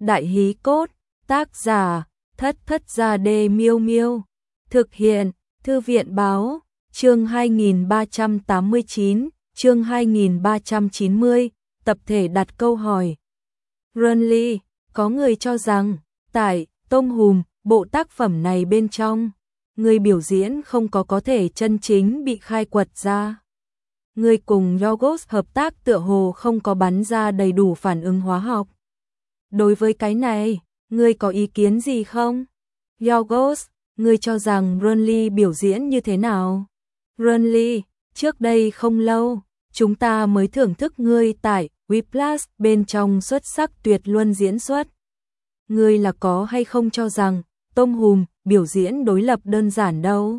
Đại hí cốt, tác giả, Thất Thất Gia Đê Miêu Miêu. Thực hiện, Thư viện báo, chương 2389, chương 2390, tập thể đặt câu hỏi. Runly, có người cho rằng, tại Tôm Hùm, bộ tác phẩm này bên trong, người biểu diễn không có thể chân chính bị khai quật ra. Người cùng Yorgos hợp tác tựa hồ không có bắn ra đầy đủ phản ứng hóa học. Đối với cái này, ngươi có ý kiến gì không? Yorgos, ngươi cho rằng Runly biểu diễn như thế nào? Runly, trước đây không lâu, chúng ta mới thưởng thức ngươi tại Whiplash bên trong xuất sắc tuyệt luân diễn xuất. Ngươi là có hay không cho rằng Tôm Hùm biểu diễn đối lập đơn giản đâu?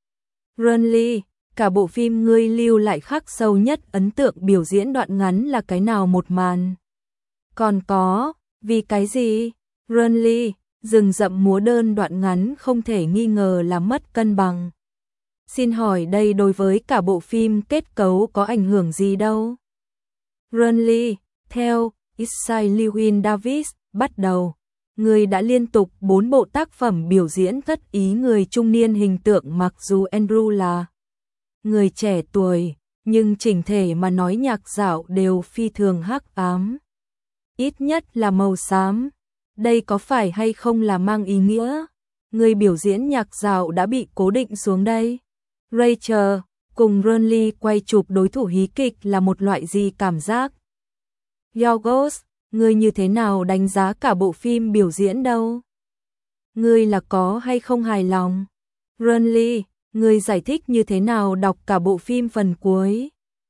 Runly, cả bộ phim ngươi lưu lại khắc sâu nhất ấn tượng biểu diễn đoạn ngắn là cái nào một màn? Còn có, vì cái gì? Runly, rừng rậm múa đơn đoạn ngắn không thể nghi ngờ là mất cân bằng. Xin hỏi đây đối với cả bộ phim kết cấu có ảnh hưởng gì đâu? Runly, theo Isai Lewin Davis, bắt đầu, người đã liên tục 4 bộ tác phẩm biểu diễn thất ý người trung niên hình tượng, mặc dù Andrew là người trẻ tuổi, nhưng chỉnh thể mà nói nhạc dạo đều phi thường hắc ám. Ít nhất là màu xám. Đây có phải hay không là mang ý nghĩa người biểu diễn nhạc dạo đã bị cố định xuống đây? Rachel cùng Runly quay chụp đối thủ hí kịch là một loại gì cảm giác? Yorgos, ngươi như thế nào đánh giá cả bộ phim biểu diễn đâu? Ngươi là có hay không hài lòng? Runly, ngươi giải thích như thế nào đọc cả bộ phim phần cuối?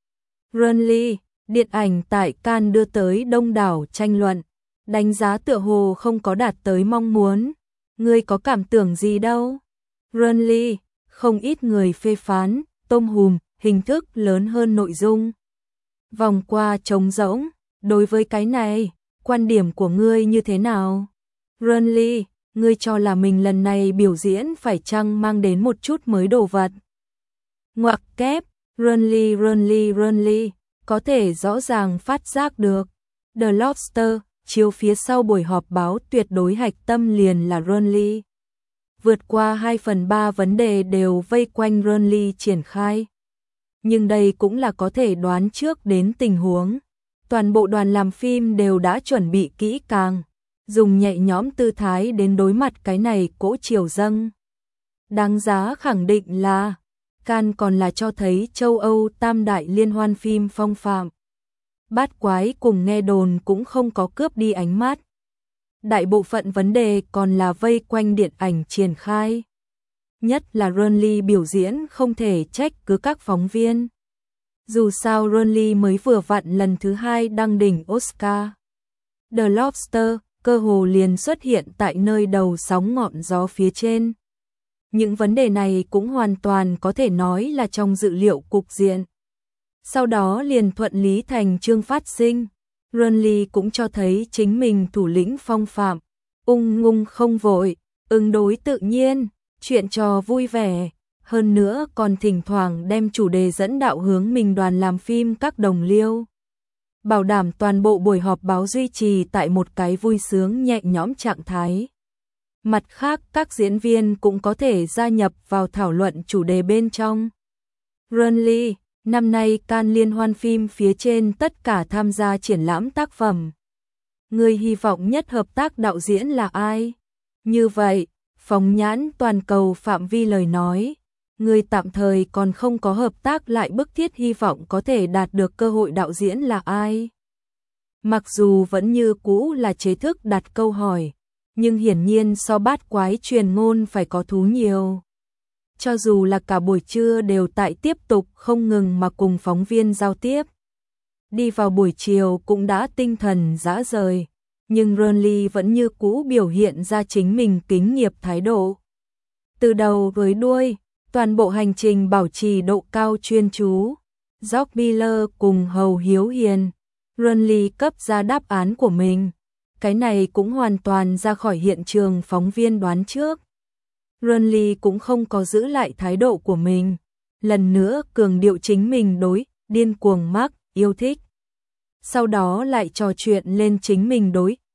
Runly, điện ảnh tại Cannes đưa tới đông đảo tranh luận, đánh giá tựa hồ không có đạt tới mong muốn. Ngươi có cảm tưởng gì đâu? Runly, không ít người phê phán Tôm Hùm hình thức lớn hơn nội dung. Vòng qua trống rỗng, đối với cái này, quan điểm của ngươi như thế nào? Runly, ngươi cho là mình lần này biểu diễn phải chăng mang đến một chút mới đồ vật? Ngoặc kép, Runly, có thể rõ ràng phát giác được. The Lobster, chiếu phía sau buổi họp báo tuyệt đối hạch tâm liền là Runly. Vượt qua 2/3 vấn đề đều vây quanh Runly triển khai. Nhưng đây cũng là có thể đoán trước đến tình huống. Toàn bộ đoàn làm phim đều đã chuẩn bị kỹ càng, dùng nhẹ nhõm tư thái đến đối mặt cái này cỗ chiều dâng. Đáng giá khẳng định là Cannes còn là cho thấy châu Âu tam đại liên hoan phim phong phạm. Bát quái cùng nghe đồn cũng không có cướp đi ánh mắt. Đại bộ phận vấn đề còn là vây quanh điện ảnh triển khai. Nhất là Runly biểu diễn không thể trách cứ các phóng viên. Dù sao Runly mới vừa vặn lần thứ 2 đăng đỉnh Oscar. The Lobster cơ hồ liền xuất hiện tại nơi đầu sóng ngọn gió phía trên. Những vấn đề này cũng hoàn toàn có thể nói là trong dự liệu cục diện. Sau đó liền thuận lý thành chương phát sinh. Runly cũng cho thấy chính mình thủ lĩnh phong phạm, ung dung không vội, ứng đối tự nhiên, chuyện trò vui vẻ. Hơn nữa còn thỉnh thoảng đem chủ đề dẫn đạo hướng mình đoàn làm phim các đồng liêu. Bảo đảm toàn bộ buổi họp báo duy trì tại một cái vui sướng nhẹ nhõm trạng thái. Mặt khác các diễn viên cũng có thể gia nhập vào thảo luận chủ đề bên trong. Runly, năm nay Cannes liên hoan phim phía trên tất cả tham gia triển lãm tác phẩm. Người hy vọng nhất hợp tác đạo diễn là ai? Như vậy, phóng nhãn toàn cầu phạm vi lời nói, người tạm thời còn không có hợp tác lại bức thiết hy vọng có thể đạt được cơ hội đạo diễn là ai? Mặc dù vẫn như cũ là chế thức đặt câu hỏi, nhưng hiển nhiên so bát quái truyền ngôn phải có thú nhiều. Cho dù là cả buổi trưa đều tại tiếp tục không ngừng mà cùng phóng viên giao tiếp. Đi vào buổi chiều cũng đã tinh thần rã rời, nhưng Runly vẫn như cũ biểu hiện ra chính mình kính nghiệp thái độ. Từ đầu tới đuôi, toàn bộ hành trình bảo trì độ cao chuyên chú. George Miller cùng Hầu Hiếu Hiền, Runly cấp ra đáp án của mình. Cái này cũng hoàn toàn ra khỏi hiện trường phóng viên đoán trước. Runly cũng không có giữ lại thái độ của mình, lần nữa cường điệu chính mình đối điên cuồng Mark yêu thích. Sau đó lại trò chuyện lên chính mình đối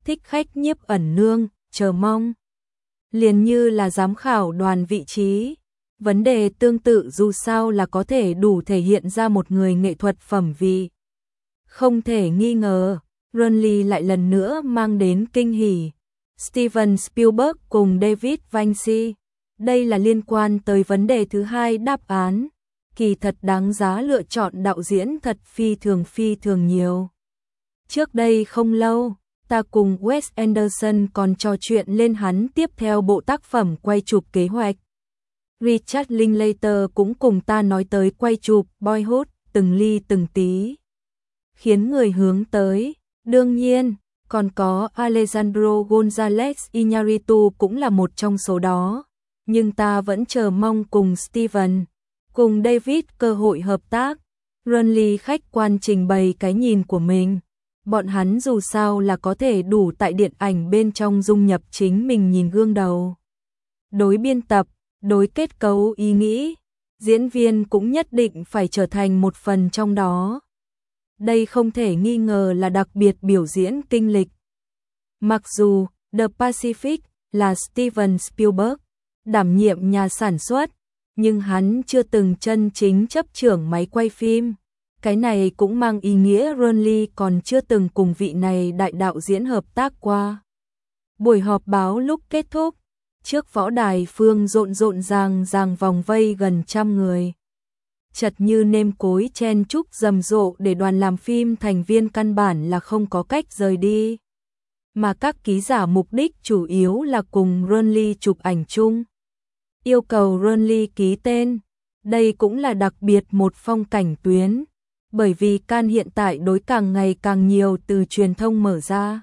thích khách Nhiếp Ẩn Nương, chờ mong. Liền như là giám khảo đoàn vị trí. Vấn đề tương tự dù sao là có thể đủ thể hiện ra một người nghệ thuật phẩm vị. Không thể nghi ngờ, Burnley lại lần nữa mang đến kinh hỉ. Steven Spielberg cùng David Vinci. Đây là liên quan tới vấn đề thứ hai đáp án. Kỳ thật đáng giá lựa chọn đạo diễn thật phi thường nhiều. Trước đây không lâu, ta cùng Wes Anderson còn trò chuyện lên hắn tiếp theo bộ tác phẩm quay chụp kế hoạch. Richard Linklater cũng cùng ta nói tới quay chụp Boyhood, từng ly từng tí. Khiến người hướng tới, đương nhiên, còn có Alejandro González Iñárritu cũng là một trong số đó. Nhưng ta vẫn chờ mong cùng Steven, cùng David cơ hội hợp tác. Burnley khách quan trình bày cái nhìn của mình. Bọn hắn dù sao là có thể đủ tại điện ảnh bên trong dung nhập chính mình nhìn gương đầu. Đối biên tập, đối kết cấu ý nghĩ, diễn viên cũng nhất định phải trở thành một phần trong đó. Đây không thể nghi ngờ là đặc biệt biểu diễn kinh lịch. Mặc dù The Pacific là Steven Spielberg đảm nhiệm nhà sản xuất, nhưng hắn chưa từng chân chính chấp trưởng máy quay phim. Cái này cũng mang ý nghĩa Burnley còn chưa từng cùng vị này đại đạo diễn hợp tác qua. Buổi họp báo lúc kết thúc, trước võ đài phương rộn ràng vòng vây gần 100 người. Chật như nêm cối chen chúc rầm rộ để đoàn làm phim thành viên căn bản là không có cách rời đi. Mà các ký giả mục đích chủ yếu là cùng Burnley chụp ảnh chung. Yêu cầu Burnley ký tên, đây cũng là đặc biệt một phong cảnh tuyến, bởi vì Cannes hiện tại đối càng ngày càng nhiều từ truyền thông mở ra.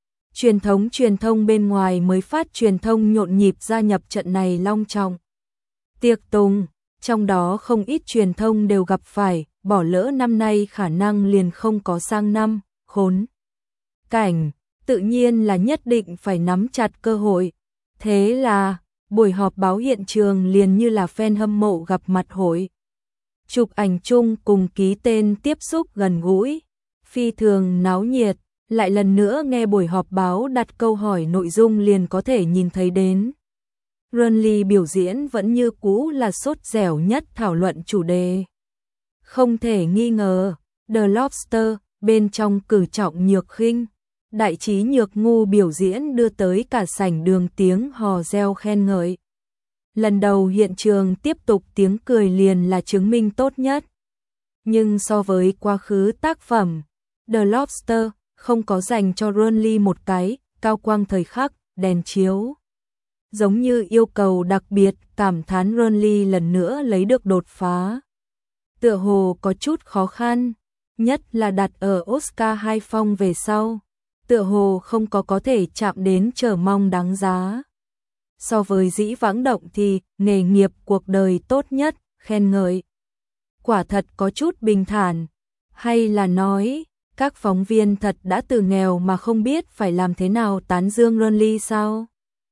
Truyền thông bên ngoài mới phát truyền thông nhộn nhịp gia nhập trận này long trọng. Tiệc tùng, trong đó không ít truyền thông đều gặp phải, bỏ lỡ năm nay khả năng liền không có sang năm, khốn cảnh, tự nhiên là nhất định phải nắm chặt cơ hội. Thế là, buổi họp báo hiện trường liền như là fan hâm mộ gặp mặt hội. Chụp ảnh chung cùng ký tên tiếp xúc gần gũi, phi thường náo nhiệt, lại lần nữa nghe buổi họp báo đặt câu hỏi nội dung liền có thể nhìn thấy đến. Burnley biểu diễn vẫn như cũ là sốt dẻo nhất thảo luận chủ đề. Không thể nghi ngờ, The Lobster, bên trong cử trọng nhược khinh, đại trí nhược ngu biểu diễn đưa tới cả sảnh đường tiếng hò reo khen ngợi. Lần đầu hiện trường tiếp tục tiếng cười liền là chứng minh tốt nhất. Nhưng so với quá khứ tác phẩm, The Lobster không có dành cho Burnley một cái cao quang thời khắc, đèn chiếu. Giống như yêu cầu đặc biệt, cảm thán Burnley lần nữa lấy được đột phá. Tựa hồ có chút khó khăn, nhất là đặt ở Oscar 2 phong về sau. Tựa hồ không có thể chạm đến chờ mong đáng giá. So với dĩ vãng động thì nghề nghiệp cuộc đời tốt nhất, khen ngợi. Quả thật có chút bình thản, hay là nói, các phóng viên thật đã từ nghèo mà không biết phải làm thế nào tán dương Burnley sao?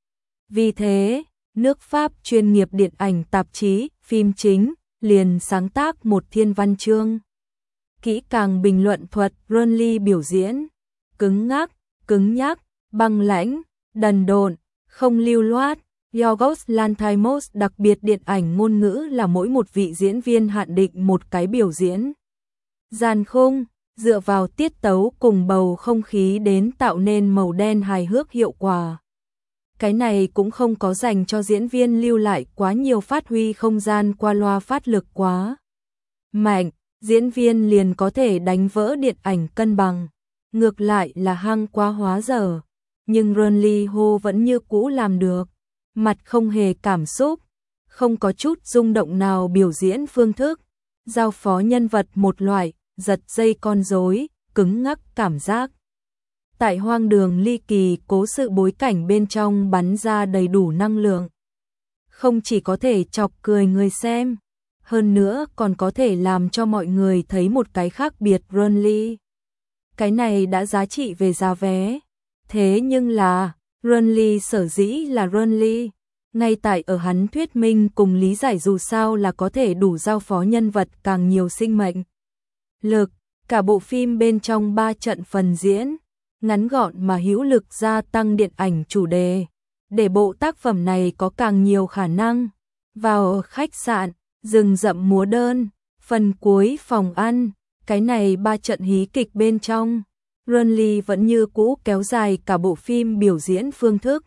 Vì thế, nước Pháp chuyên nghiệp điện ảnh tạp chí, phim chính, liền sáng tác một thiên văn chương. Kỹ càng bình luận thuật Burnley biểu diễn, cứng ngắc, cứng nhắc, băng lãnh, đần độn, không lưu loát. Yorgos Lanthimos đặc biệt điện ảnh ngôn ngữ là mỗi một vị diễn viên hạn định một cái biểu diễn. Dàn khung, dựa vào tiết tấu cùng bầu không khí đến tạo nên màu đen hài hước hiệu quả. Cái này cũng không có dành cho diễn viên lưu lại quá nhiều phát huy không gian qua loa phát lực quá mạnh, diễn viên liền có thể đánh vỡ điện ảnh cân bằng. Ngược lại là hăng quá hóa dở, nhưng Burnley Ho vẫn như cũ làm được. Mặt không hề cảm xúc, không có chút rung động nào biểu diễn phương thức, giao phó nhân vật một loại, giật dây con rối, cứng ngắc cảm giác. Tại hoang đường ly kỳ cố sự bối cảnh bên trong bắn ra đầy đủ năng lượng. Không chỉ có thể chọc cười người xem, hơn nữa còn có thể làm cho mọi người thấy một cái khác biệt Burnley. Cái này đã giá trị về giá vé. Thế nhưng là, Burnley sở dĩ là Burnley, ngay tại ở hắn thuyết minh cùng lý giải dù sao là có thể đủ giao phó nhân vật càng nhiều sinh mệnh lực. Cả bộ phim bên trong 3 trận phần diễn, ngắn gọn mà hữu lực gia tăng điện ảnh chủ đề, để bộ tác phẩm này có càng nhiều khả năng. Vào khách sạn, rừng rậm múa đơn, phần cuối phòng ăn, cái này 3 trận hí kịch bên trong. Renly vẫn như cũ kéo dài cả bộ phim biểu diễn phương thức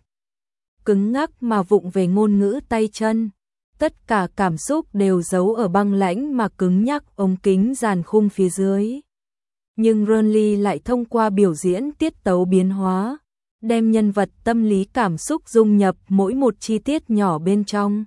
cứng ngắc mà vụng về ngôn ngữ tay chân. Tất cả cảm xúc đều giấu ở băng lãnh mà cứng nhắc ống kính dàn khung phía dưới. Nhưng Renly lại thông qua biểu diễn tiết tấu biến hóa, đem nhân vật tâm lý cảm xúc dung nhập mỗi một chi tiết nhỏ bên trong.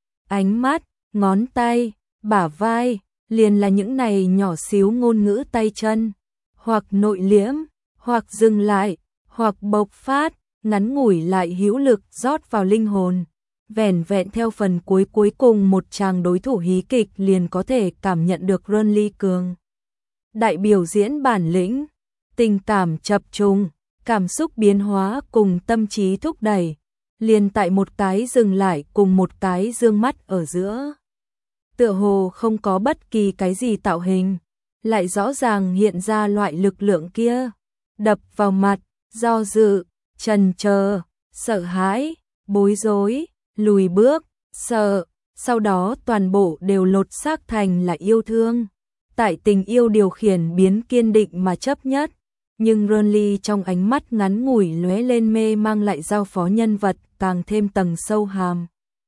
Ánh mắt, ngón tay, bả vai, liền là những này nhỏ xíu ngôn ngữ tay chân, hoặc nội liễm, hoặc dừng lại, hoặc bộc phát, ngắn ngủi lại hữu lực rót vào linh hồn. Vẻn vẹn theo phần cuối cùng một chàng đối thủ hí kịch liền có thể cảm nhận được Renly cường đại biểu diễn bản lĩnh, tình cảm chập trùng, cảm xúc biến hóa cùng tâm trí thúc đẩy, liền tại một cái dừng lại cùng một cái dương mắt ở giữa. Tựa hồ không có bất kỳ cái gì tạo hình, lại rõ ràng hiện ra loại lực lượng kia, đập vào mặt, do dự, chần chờ, sợ hãi, bối rối, lùi bước, sợ, sau đó toàn bộ đều lột xác thành là yêu thương. Tại tình yêu điều khiển biến kiên định mà chấp nhất, nhưng Renly trong ánh mắt ngắn ngủi lóe lên mê mang lại giao phó nhân vật càng thêm tầng sâu hàm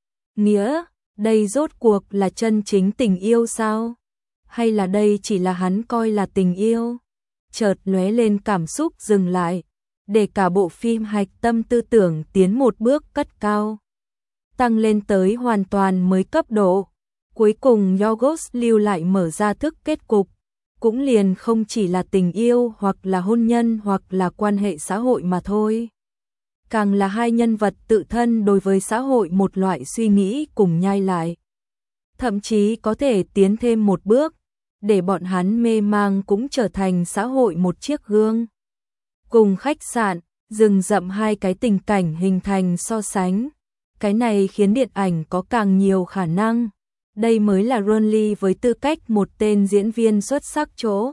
nghĩa. Đây rốt cuộc là chân chính tình yêu sao? Hay là đây chỉ là hắn coi là tình yêu? Chợt lóe lên cảm xúc dừng lại, để cả bộ phim hạch tâm tư tưởng tiến một bước cất cao, tăng lên tới hoàn toàn mới cấp độ. Cuối cùng Yorgos lưu lại mở ra thức kết cục, cũng liền không chỉ là tình yêu hoặc là hôn nhân hoặc là quan hệ xã hội mà thôi. Càng là hai nhân vật tự thân đối với xã hội một loại suy nghĩ cùng nhai lại. Thậm chí có thể tiến thêm một bước, để bọn hắn mê mang cũng trở thành xã hội một chiếc gương. Cùng khách sạn, rừng rậm hai cái tình cảnh hình thành so sánh. Cái này khiến điện ảnh có càng nhiều khả năng. Đây mới là Renly với tư cách một tên diễn viên xuất sắc chỗ.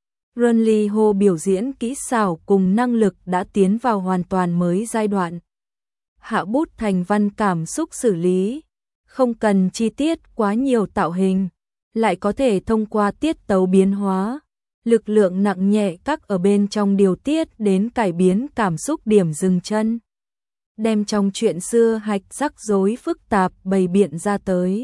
Renly Ho biểu diễn kỹ xảo cùng năng lực đã tiến vào hoàn toàn mới giai đoạn. Hạ bút thành văn cảm xúc xử lý, không cần chi tiết quá nhiều tạo hình, lại có thể thông qua tiết tấu biến hóa, lực lượng nặng nhẹ các ở bên trong điều tiết đến cải biến cảm xúc điểm dừng chân. Đem trong chuyện xưa hạch rắc rối phức tạp bày biện ra tới.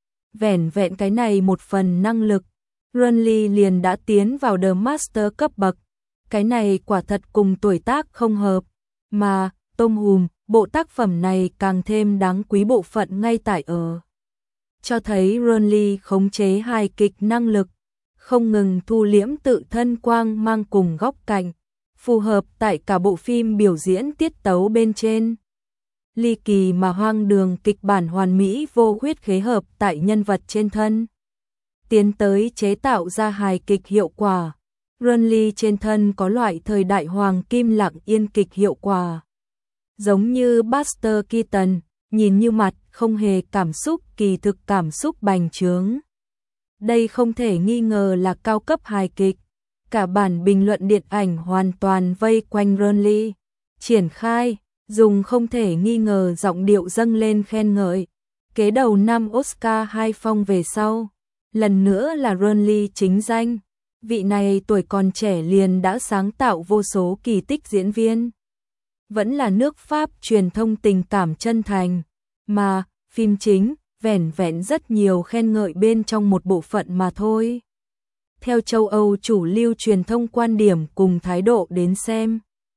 Vẻn vẹn cái này một phần năng lực, Renly liền đã tiến vào The Master cấp bậc. Cái này quả thật cùng tuổi tác không hợp, mà tôm hùm, bộ tác phẩm này càng thêm đáng quý bộ phận ngay tại ở. Cho thấy Renly khống chế hài kịch năng lực, không ngừng thu liễm tự thân quang mang cùng góc cạnh, phù hợp tại cả bộ phim biểu diễn tiết tấu bên trên. Ly kỳ mà hoang đường kịch bản hoàn mỹ vô huyết khế hợp tại nhân vật trên thân. Tiến tới chế tạo ra hài kịch hiệu quả. Renly trên thân có loại thời đại hoàng kim lặng yên kịch hiệu quả. Giống như Buster Keaton, nhìn như mặt không hề cảm xúc kỳ thực cảm xúc bành trướng. Đây không thể nghi ngờ là cao cấp hài kịch. Cả bản bình luận điện ảnh hoàn toàn vây quanh Renly. Triển khai, dùng không thể nghi ngờ giọng điệu dâng lên khen ngợi. Kế đầu năm Oscar 2 phong về sau. Lần nữa là Renly chính danh. Vị này tuổi còn trẻ liền đã sáng tạo vô số kỳ tích diễn viên. Vẫn là nước Pháp truyền thông tình cảm chân thành. Mà, phim chính, vẻn vẹn rất nhiều khen ngợi bên trong một bộ phận mà thôi. Theo châu Âu chủ lưu truyền thông quan điểm cùng thái độ đến xem,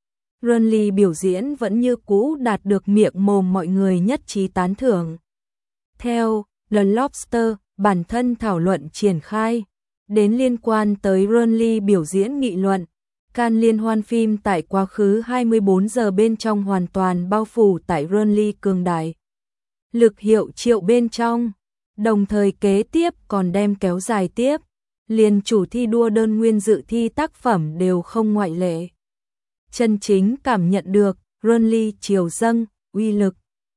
Renly biểu diễn vẫn như cũ đạt được miệng mồm mọi người nhất trí tán thưởng. Theo The Lobster, bản thân thảo luận triển khai, đến liên quan tới Renly biểu diễn nghị luận, Cannes liên hoan phim tại quá khứ 24 giờ bên trong hoàn toàn bao phủ tại Renly cường đại lực hiệu triệu bên trong, đồng thời kế tiếp còn đem kéo dài tiếp, liền chủ thi đua đơn nguyên dự thi tác phẩm đều không ngoại lệ. Chân chính cảm nhận được Renly chiều dâng, uy lực.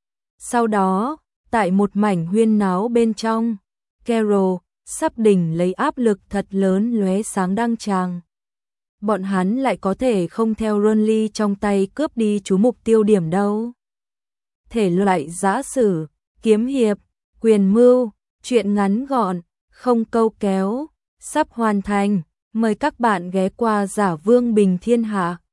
Sau đó, tại một mảnh huyên náo bên trong, Carol sắp đỉnh lấy áp lực thật lớn lóe sáng đăng tràng. bọn hắn lại có thể không theo Runly trong tay cướp đi chú mục tiêu điểm đâu. Thể loại giã sử, kiếm hiệp, quyền mưu, truyện ngắn gọn, không câu kéo, sắp hoàn thành. Mời các bạn ghé qua Giả Vương Bình Thiên Hạ.